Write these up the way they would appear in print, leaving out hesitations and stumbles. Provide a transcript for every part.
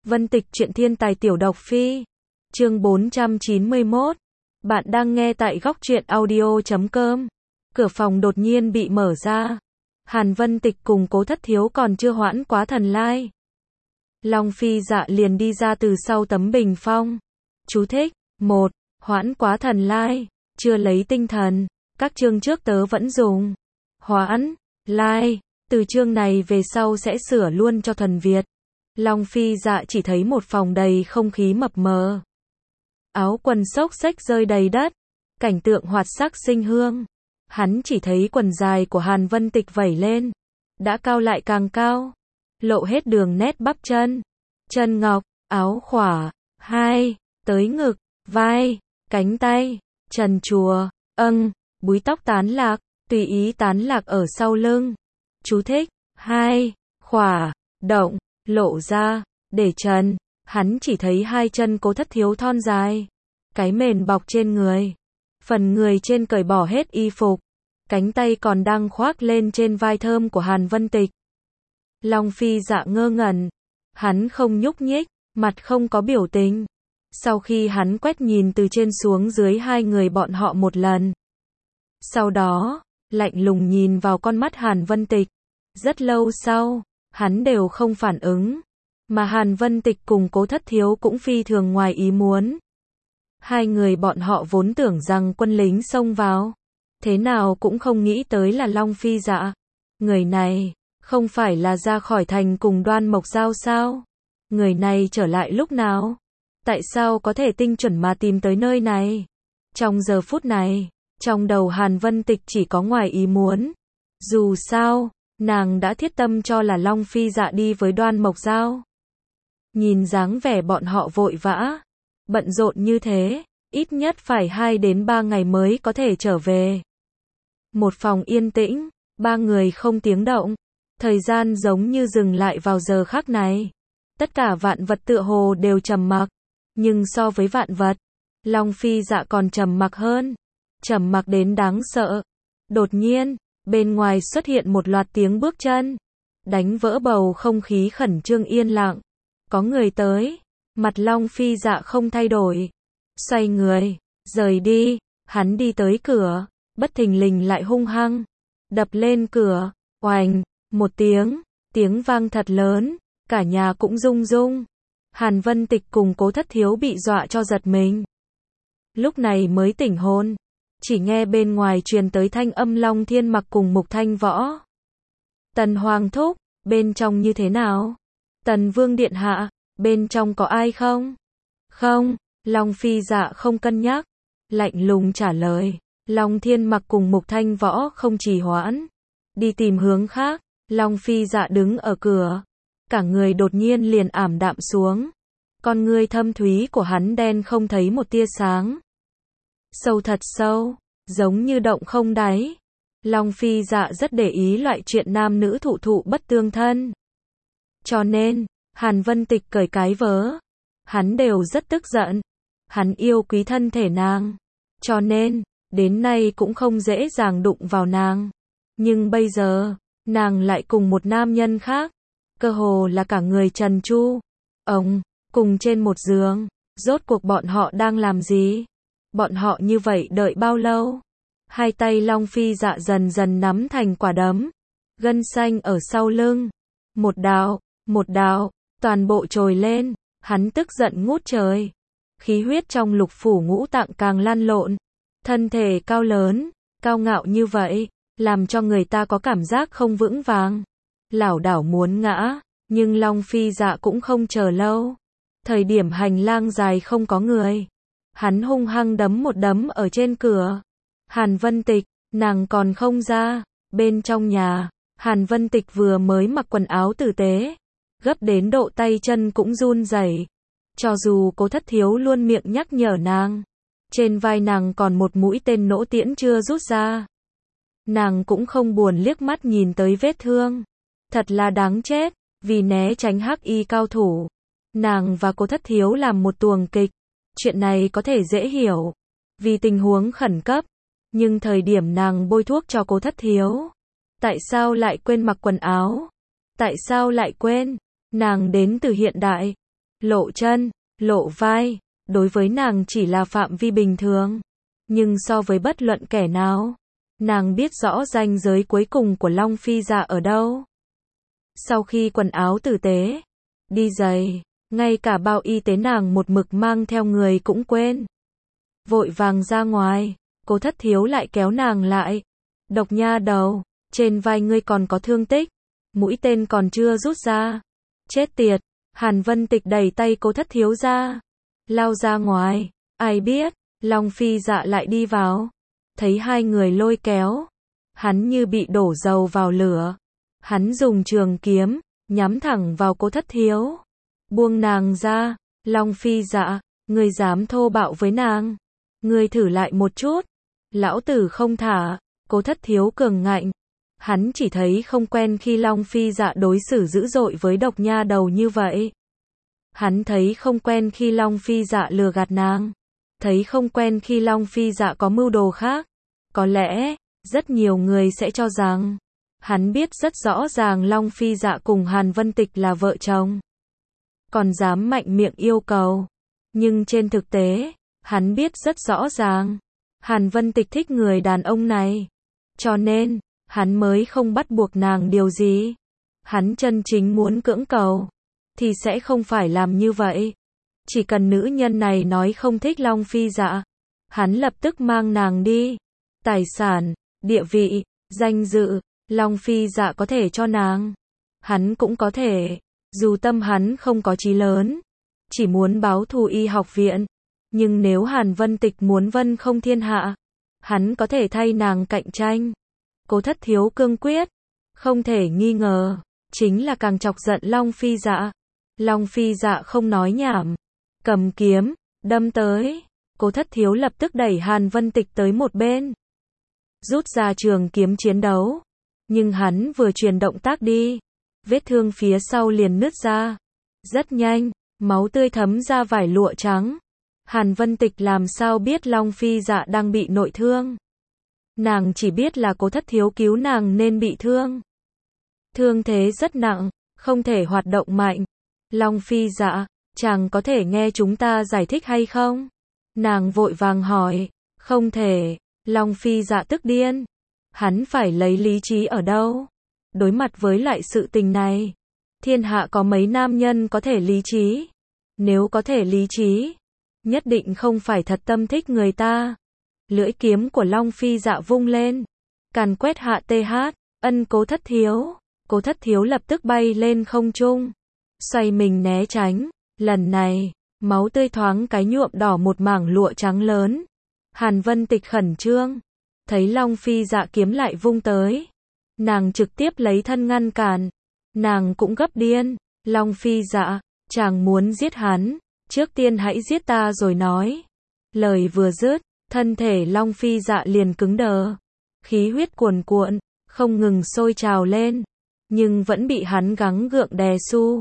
Vân Tịch truyện thiên tài tiểu độc phi. Chương 491. Bạn đang nghe tại góc truyện audio.com. Cửa phòng đột nhiên bị mở ra. Hàn Vân Tịch cùng Cố Thất Thiếu còn chưa hoãn quá thần lai. Long Phi Dạ liền đi ra từ sau tấm bình phong. Chú thích: 1. Hoãn quá thần lai, chưa lấy tinh thần. Các chương trước tớ vẫn dùng hoãn, lai. Từ chương này về sau sẽ sửa luôn cho thuần Việt. Long Phi Dạ chỉ thấy một phòng đầy không khí mập mờ. Áo quần xốc xếch rơi đầy đất. Cảnh tượng hoạt sắc sinh hương. Hắn chỉ thấy quần dài của Hàn Vân Tịch vẩy lên. Đã cao lại càng cao. Lộ hết đường nét bắp chân. Chân ngọc, áo khỏa. 2. Tới ngực, vai, cánh tay. Trần chùa, búi tóc tán lạc. Tùy ý tán lạc ở sau lưng. Chú thích: 2. Khỏa, động, lộ ra, để trần. Hắn chỉ thấy hai chân Cố Thất Thiếu thon dài. Cái mền bọc trên người. Phần người trên cởi bỏ hết y phục. Cánh tay còn đang khoác lên trên vai thơm của Hàn Vân Tịch. Long Phi Dạ ngơ ngẩn. Hắn không nhúc nhích, mặt không có biểu tình. Sau khi hắn quét nhìn từ trên xuống dưới hai người bọn họ một lần. Sau đó, lạnh lùng nhìn vào con mắt Hàn Vân Tịch. Rất lâu sau, hắn đều không phản ứng. Mà Hàn Vân Tịch cùng Cố Thất Thiếu cũng phi thường ngoài ý muốn. Hai người bọn họ vốn tưởng rằng quân lính xông vào. Thế nào cũng không nghĩ tới là Long Phi Dạ. Người này, không phải là ra khỏi thành cùng Đoan Mộc Giao sao? Người này trở lại lúc nào? Tại sao có thể tinh chuẩn mà tìm tới nơi này? Trong giờ phút này, trong đầu Hàn Vân Tịch chỉ có ngoài ý muốn. Dù sao, nàng đã thiết tâm cho là Long Phi Dạ đi với Đoan Mộc Giao. Nhìn dáng vẻ bọn họ vội vã, bận rộn như thế, ít nhất phải 2 đến 3 ngày mới có thể trở về. Một phòng yên tĩnh, ba người không tiếng động. Thời gian giống như dừng lại vào giờ khắc này. Tất cả vạn vật tựa hồ đều trầm mặc. Nhưng so với vạn vật, Long Phi Dạ còn trầm mặc hơn. Trầm mặc đến đáng sợ. Đột nhiên, bên ngoài xuất hiện một loạt tiếng bước chân. Đánh vỡ bầu không khí khẩn trương yên lặng. Có người tới. Mặt Long Phi Dạ không thay đổi. Xoay người, rời đi. Hắn đi tới cửa. Bất thình lình lại hung hăng. Đập lên cửa. Oành, một tiếng vang thật lớn. Cả nhà cũng rung rung. Hàn Vân Tịch cùng Cố Thất Thiếu bị dọa cho giật mình. Lúc này mới tỉnh hồn. Chỉ nghe bên ngoài truyền tới thanh âm Long Thiên Mặc cùng Mục Thanh Võ. Tần Hoàng thúc, bên trong như thế nào? Tần Vương điện hạ, bên trong có ai không? Không, Long Phi Dạ không cân nhắc. Lạnh lùng trả lời. Long Thiên Mặc cùng Mục Thanh Võ không trì hoãn. Đi tìm hướng khác. Long Phi Dạ đứng ở cửa. Cả người đột nhiên liền ảm đạm xuống. Con ngươi thâm thúy của hắn đen không thấy một tia sáng. Sâu thật sâu, giống như động không đáy. Long Phi Dạ rất để ý loại chuyện nam nữ thụ thụ bất tương thân. Cho nên, Hàn Vân Tịch cởi cái vớ. Hắn đều rất tức giận. Hắn yêu quý thân thể nàng. Cho nên, đến nay cũng không dễ dàng đụng vào nàng. Nhưng bây giờ, nàng lại cùng một nam nhân khác. Cơ hồ là cả người trần tru. Cùng trên một giường. Rốt cuộc bọn họ đang làm gì? Bọn họ như vậy đợi bao lâu? Hai tay Long Phi Dạ dần dần nắm thành quả đấm. Gân xanh ở sau lưng. Một đạo, toàn bộ trồi lên. Hắn tức giận ngút trời. Khí huyết trong lục phủ ngũ tạng càng lan lộn. Thân thể cao lớn, cao ngạo như vậy, làm cho người ta có cảm giác không vững vàng. Lảo đảo muốn ngã, nhưng Long Phi Dạ cũng không chờ lâu. Thời điểm hành lang dài không có người. Hắn hung hăng đấm một đấm ở trên cửa. Hàn Vân Tịch, nàng còn không ra. Bên trong nhà, Hàn Vân Tịch vừa mới mặc quần áo tử tế. Gấp đến độ tay chân cũng run rẩy. Cho dù Cố Thất Thiếu luôn miệng nhắc nhở nàng. Trên vai nàng còn một mũi tên nỗ tiễn chưa rút ra. Nàng cũng không buồn liếc mắt nhìn tới vết thương. Thật là đáng chết. Vì né tránh hắc y cao thủ. Nàng và Cố Thất Thiếu làm một tuồng kịch. Chuyện này có thể dễ hiểu. Vì tình huống khẩn cấp. Nhưng thời điểm nàng bôi thuốc cho Cố Thất Thiếu. Tại sao lại quên mặc quần áo? Tại sao lại quên? Nàng đến từ hiện đại. lộ chân, lộ vai, đối với nàng chỉ là phạm vi bình thường. Nhưng so với bất luận kẻ nào, nàng biết rõ ranh giới cuối cùng của Long Phi Dạ ở đâu. Sau khi quần áo tử tế, đi giày, ngay cả bao y tế nàng một mực mang theo người cũng quên. Vội vàng ra ngoài, Cố Thất Thiếu lại kéo nàng lại. Độc nha đầu, trên vai ngươi còn có thương tích, mũi tên còn chưa rút ra. Chết tiệt, Hàn Vân Tịch đẩy tay Cố Thất Thiếu ra, lao ra ngoài, ai biết, Long Phi Dạ lại đi vào. Thấy hai người lôi kéo, hắn như bị đổ dầu vào lửa. Hắn dùng trường kiếm, nhắm thẳng vào Cố Thất Thiếu. Buông nàng ra, Long Phi Dạ, ngươi dám thô bạo với nàng. Ngươi thử lại một chút. Lão tử không thả. Cố Thất Thiếu cường ngạnh. Hắn chỉ thấy không quen khi Long Phi Dạ đối xử dữ dội với độc nha đầu như vậy. Hắn thấy không quen khi Long Phi Dạ lừa gạt nàng. Thấy không quen khi Long Phi Dạ có mưu đồ khác. Có lẽ, rất nhiều người sẽ cho rằng, hắn biết rất rõ ràng Long Phi Dạ cùng Hàn Vân Tịch là vợ chồng. Còn dám mạnh miệng yêu cầu. Nhưng trên thực tế, hắn biết rất rõ ràng, Hàn Vân Tịch thích người đàn ông này. Cho nên, hắn mới không bắt buộc nàng điều gì. Hắn chân chính muốn cưỡng cầu, thì sẽ không phải làm như vậy. Chỉ cần nữ nhân này nói không thích Long Phi Dạ, hắn lập tức mang nàng đi. Tài sản, địa vị, danh dự, Long Phi Dạ có thể cho nàng. Hắn cũng có thể, dù tâm hắn không có chí lớn, chỉ muốn báo thù y học viện. Nhưng nếu Hàn Vân Tịch muốn vân không thiên hạ, hắn có thể thay nàng cạnh tranh. Cố Thất Thiếu cương quyết, không thể nghi ngờ, chính là càng chọc giận Long Phi Dạ. Long Phi Dạ không nói nhảm, cầm kiếm, đâm tới. Cố Thất Thiếu lập tức đẩy Hàn Vân Tịch tới một bên, rút ra trường kiếm chiến đấu. Nhưng hắn vừa chuyển động tác đi, vết thương phía sau liền nứt ra. Rất nhanh, máu tươi thấm ra vải lụa trắng. Hàn Vân Tịch làm sao biết Long Phi Dạ đang bị nội thương. Nàng chỉ biết là Cố Thất Thiếu cứu nàng nên bị thương. Thương thế rất nặng, không thể hoạt động mạnh. Long Phi Dạ, chàng có thể nghe chúng ta giải thích hay không? Nàng vội vàng hỏi. Không thể. Long Phi Dạ tức điên. Hắn phải lấy lý trí ở đâu? Đối mặt với lại sự tình này, thiên hạ có mấy nam nhân có thể lý trí? Nếu có thể lý trí, nhất định không phải thật tâm thích người ta. Lưỡi kiếm của Long Phi Dạ vung lên, càn quét hạ TH, ân Cố Thất Thiếu. Cố Thất Thiếu lập tức bay lên không trung, xoay mình né tránh. Lần này, máu tươi thoáng cái nhuộm đỏ một mảng lụa trắng lớn. Hàn Vân Tịch khẩn trương, thấy Long Phi Dạ kiếm lại vung tới, nàng trực tiếp lấy thân ngăn cản. Nàng cũng gấp điên. Long Phi Dạ, chàng muốn giết hắn, trước tiên hãy giết ta rồi nói. Lời vừa dứt, thân thể Long Phi Dạ liền cứng đờ, khí huyết cuồn cuộn, không ngừng sôi trào lên, nhưng vẫn bị hắn gắng gượng đè su.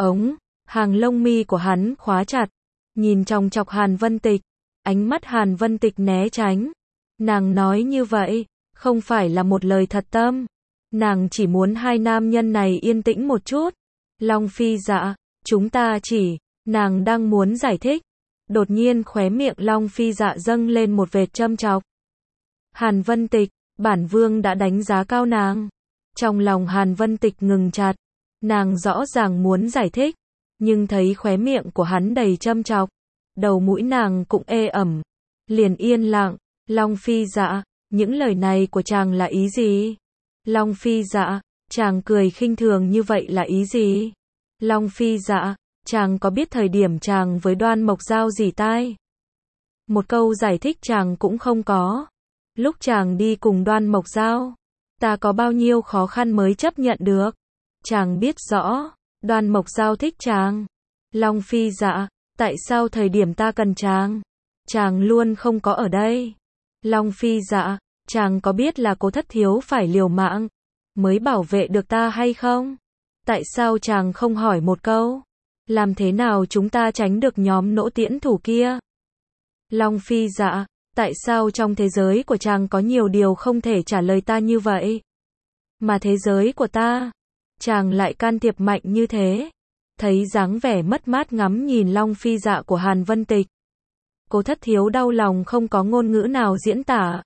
Hàng lông mi của hắn khóa chặt, nhìn chòng chọc Hàn Vân Tịch, ánh mắt Hàn Vân Tịch né tránh. Nàng nói như vậy, không phải là một lời thật tâm. Nàng chỉ muốn hai nam nhân này yên tĩnh một chút. Long Phi Dạ, chúng ta chỉ, nàng đang muốn giải thích. Đột nhiên khóe miệng Long Phi Dạ dâng lên một vệt châm chọc. Hàn Vân Tịch, bản vương đã đánh giá cao nàng. Trong lòng Hàn Vân Tịch ngừng chặt. Nàng rõ ràng muốn giải thích, nhưng thấy khóe miệng của hắn đầy châm chọc, đầu mũi nàng cũng ê ẩm, liền yên lặng. Long Phi Dạ, những lời này của chàng là ý gì? Long Phi Dạ, chàng cười khinh thường như vậy là ý gì? Long Phi Dạ, chàng có biết thời điểm chàng với Đoan Mộc Giao gì tai? Một câu giải thích chàng cũng không có. Lúc chàng đi cùng Đoan Mộc Giao, ta có bao nhiêu khó khăn mới chấp nhận được? Chàng biết rõ, Đoan Mộc Giao thích chàng. Long Phi Dạ, tại sao thời điểm ta cần chàng luôn không có ở đây? Long Phi Dạ, chàng có biết là Cố Thất Thiếu phải liều mạng mới bảo vệ được ta hay không? Tại sao chàng không hỏi một câu? Làm thế nào chúng ta tránh được nhóm nỗ tiễn thủ kia? Long Phi Dạ, tại sao trong thế giới của chàng có nhiều điều không thể trả lời ta như vậy? Mà thế giới của ta, chàng lại can thiệp mạnh như thế. Thấy dáng vẻ mất mát ngắm nhìn Long Phi Dạ của Hàn Vân Tịch. Cố Thất Thiếu đau lòng không có ngôn ngữ nào diễn tả.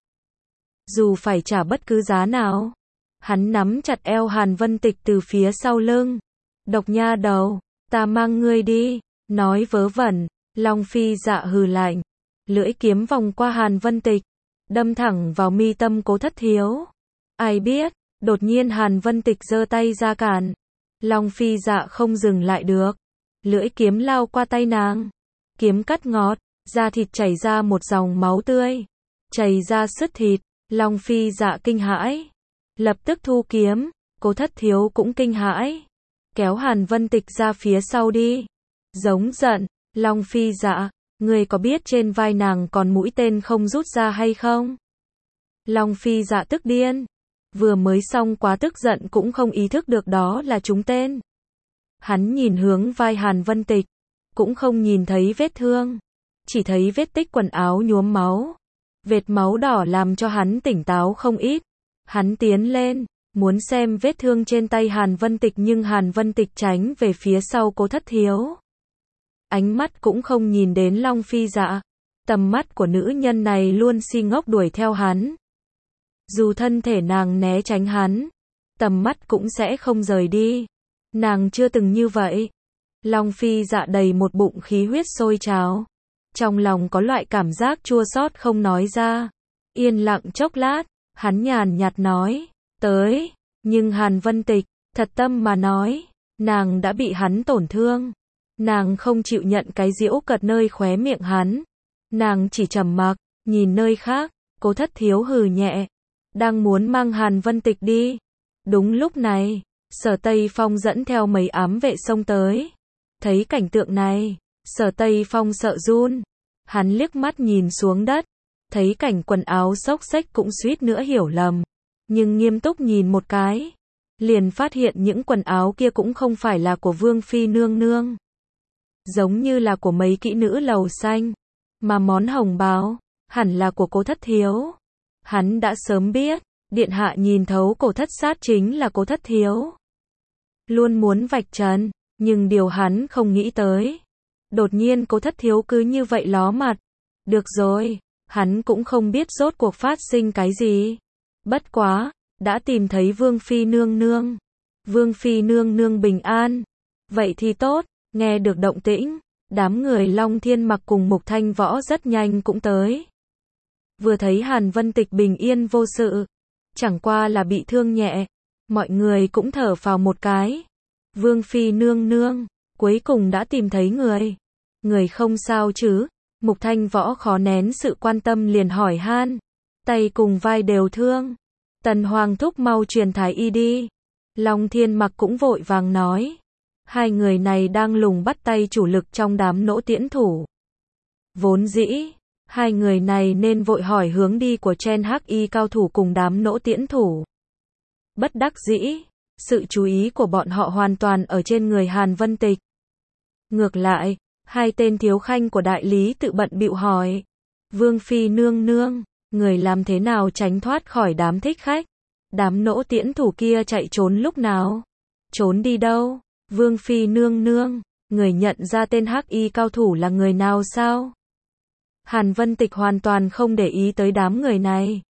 Dù phải trả bất cứ giá nào. Hắn nắm chặt eo Hàn Vân Tịch từ phía sau lưng. Độc nha đầu, ta mang ngươi đi. Nói vớ vẩn, Long Phi Dạ hừ lạnh. Lưỡi kiếm vòng qua Hàn Vân Tịch. Đâm thẳng vào mi tâm Cố Thất Thiếu. Ai biết, đột nhiên Hàn Vân Tịch giơ tay ra cản. Long Phi Dạ không dừng lại được. Lưỡi kiếm lao qua tay nàng. Kiếm cắt ngọt, da thịt chảy ra một dòng máu tươi. Chảy ra sứt thịt, Long Phi Dạ kinh hãi. Lập tức thu kiếm, Cố Thất Thiếu cũng kinh hãi. Kéo Hàn Vân Tịch ra phía sau đi. Giống giận, Long Phi Dạ, ngươi có biết trên vai nàng còn mũi tên không rút ra hay không? Long Phi Dạ tức điên. Vừa mới xong quá tức giận cũng không ý thức được đó là trúng tên. Hắn nhìn hướng vai Hàn Vân Tịch, cũng không nhìn thấy vết thương, chỉ thấy vết tích quần áo nhuốm máu. Vệt máu đỏ làm cho hắn tỉnh táo không ít. Hắn tiến lên, muốn xem vết thương trên tay Hàn Vân Tịch nhưng Hàn Vân Tịch tránh về phía sau Cố Thất Thiếu. Ánh mắt cũng không nhìn đến Long Phi Dạ. Tầm mắt của nữ nhân này luôn si ngốc đuổi theo hắn. Dù thân thể nàng né tránh hắn, tầm mắt cũng sẽ không rời đi. Nàng chưa từng như vậy. Long Phi Dạ đầy một bụng khí huyết sôi trào. Trong lòng có loại cảm giác chua xót không nói ra. Yên lặng chốc lát, hắn nhàn nhạt nói, tới. Nhưng Hàn Vân Tịch, thật tâm mà nói, nàng đã bị hắn tổn thương. Nàng không chịu nhận cái giễu cợt nơi khóe miệng hắn. Nàng chỉ trầm mặc, nhìn nơi khác. Cố Thất Thiếu hừ nhẹ. Đang muốn mang Hàn Vân Tịch đi. Đúng lúc này, Sở Tây Phong dẫn theo mấy ám vệ xông tới. Thấy cảnh tượng này, Sở Tây Phong sợ run. Hắn liếc mắt nhìn xuống đất. Thấy cảnh quần áo xốc xếch cũng suýt nữa hiểu lầm. Nhưng nghiêm túc nhìn một cái. Liền phát hiện những quần áo kia cũng không phải là của Vương Phi nương nương. Giống như là của mấy kỹ nữ lầu xanh. Mà món hồng bào, hẳn là của Cố Thất Thiếu. Hắn đã sớm biết, điện hạ nhìn thấu Cổ Thất Sát chính là Cố Thất Thiếu. Luôn muốn vạch trần, nhưng điều hắn không nghĩ tới. Đột nhiên Cố Thất Thiếu cứ như vậy ló mặt. Được rồi, hắn cũng không biết rốt cuộc phát sinh cái gì. Bất quá, đã tìm thấy Vương Phi nương nương. Vương Phi nương nương bình an. Vậy thì tốt, nghe được động tĩnh, đám người Long Thiên Mặc cùng Mục Thanh Võ rất nhanh cũng tới. Vừa thấy Hàn Vân Tịch bình yên vô sự, chẳng qua là bị thương nhẹ, mọi người cũng thở phào một cái. Vương Phi nương nương, cuối cùng đã tìm thấy người. Người không sao chứ? Mục Thanh Võ khó nén sự quan tâm liền hỏi han. Tay cùng vai đều thương. Tần Hoàng thúc mau truyền thái y đi. Long Thiên Mặc cũng vội vàng nói. Hai người này đang lùng bắt tay chủ lực trong đám nỗ tiễn thủ. Vốn dĩ, hai người này nên vội hỏi hướng đi của Chen Hắc Y cao thủ cùng đám nỗ tiễn thủ. Bất đắc dĩ, sự chú ý của bọn họ hoàn toàn ở trên người Hàn Vân Tịch. Ngược lại, hai tên thiếu khanh của đại lý tự bận bịu hỏi. Vương Phi nương nương, người làm thế nào tránh thoát khỏi đám thích khách? Đám nỗ tiễn thủ kia chạy trốn lúc nào? Trốn đi đâu? Vương Phi nương nương, người nhận ra tên Hắc Y cao thủ là người nào sao? Hàn Vân Tịch hoàn toàn không để ý tới đám người này.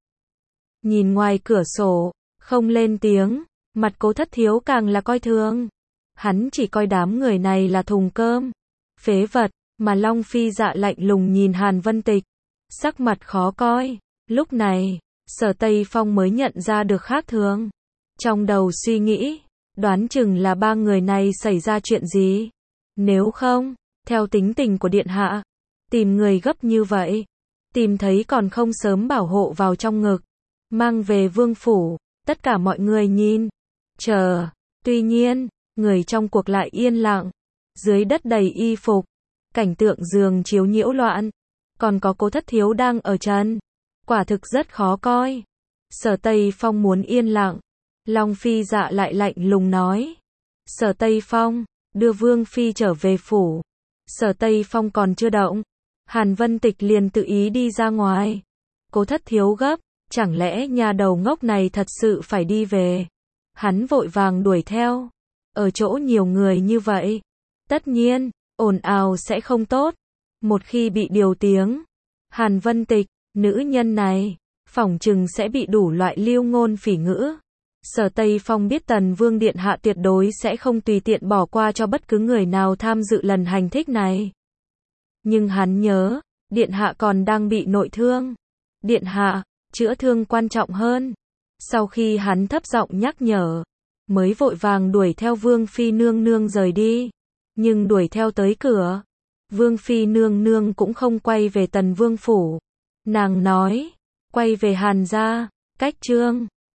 Nhìn ngoài cửa sổ, không lên tiếng, mặt Cố Thất Thiếu càng là coi thường. Hắn chỉ coi đám người này là thùng cơm, phế vật, mà Long Phi Dạ lạnh lùng nhìn Hàn Vân Tịch, sắc mặt khó coi. Lúc này, Sở Tây Phong mới nhận ra được khác thường. Trong đầu suy nghĩ, đoán chừng là ba người này xảy ra chuyện gì. Nếu không, theo tính tình của điện hạ, tìm người gấp như vậy, tìm thấy còn không sớm bảo hộ vào trong ngực, mang về vương phủ, tất cả mọi người nhìn, chờ. Tuy nhiên, người trong cuộc lại yên lặng, dưới đất đầy y phục, cảnh tượng giường chiếu nhiễu loạn, còn có Cố Thất Thiếu đang ở trần, quả thực rất khó coi. Sở Tây Phong muốn yên lặng, Long Phi Dạ lại lạnh lùng nói. Sở Tây Phong, đưa Vương Phi trở về phủ. Sở Tây Phong còn chưa động, Hàn Vân Tịch liền tự ý đi ra ngoài. Cố Thất Thiếu gấp, chẳng lẽ nhà đầu ngốc này thật sự phải đi về? Hắn vội vàng đuổi theo. Ở chỗ nhiều người như vậy, Tất nhiên, ồn ào sẽ không tốt. Một khi bị điều tiếng, Hàn Vân Tịch, nữ nhân này, phỏng chừng sẽ bị đủ loại lưu ngôn phỉ ngữ. Sở Tây Phong biết Tần Vương Điện Hạ tuyệt đối sẽ không tùy tiện bỏ qua cho bất cứ người nào tham dự lần hành thích này. Nhưng hắn nhớ, Điện Hạ còn đang bị nội thương. Điện Hạ, chữa thương quan trọng hơn. Sau khi hắn thấp giọng nhắc nhở, mới vội vàng đuổi theo Vương Phi nương nương rời đi. Nhưng đuổi theo tới cửa, Vương Phi nương nương cũng không quay về Tần Vương phủ. Nàng nói, quay về Hàn gia, cách Trương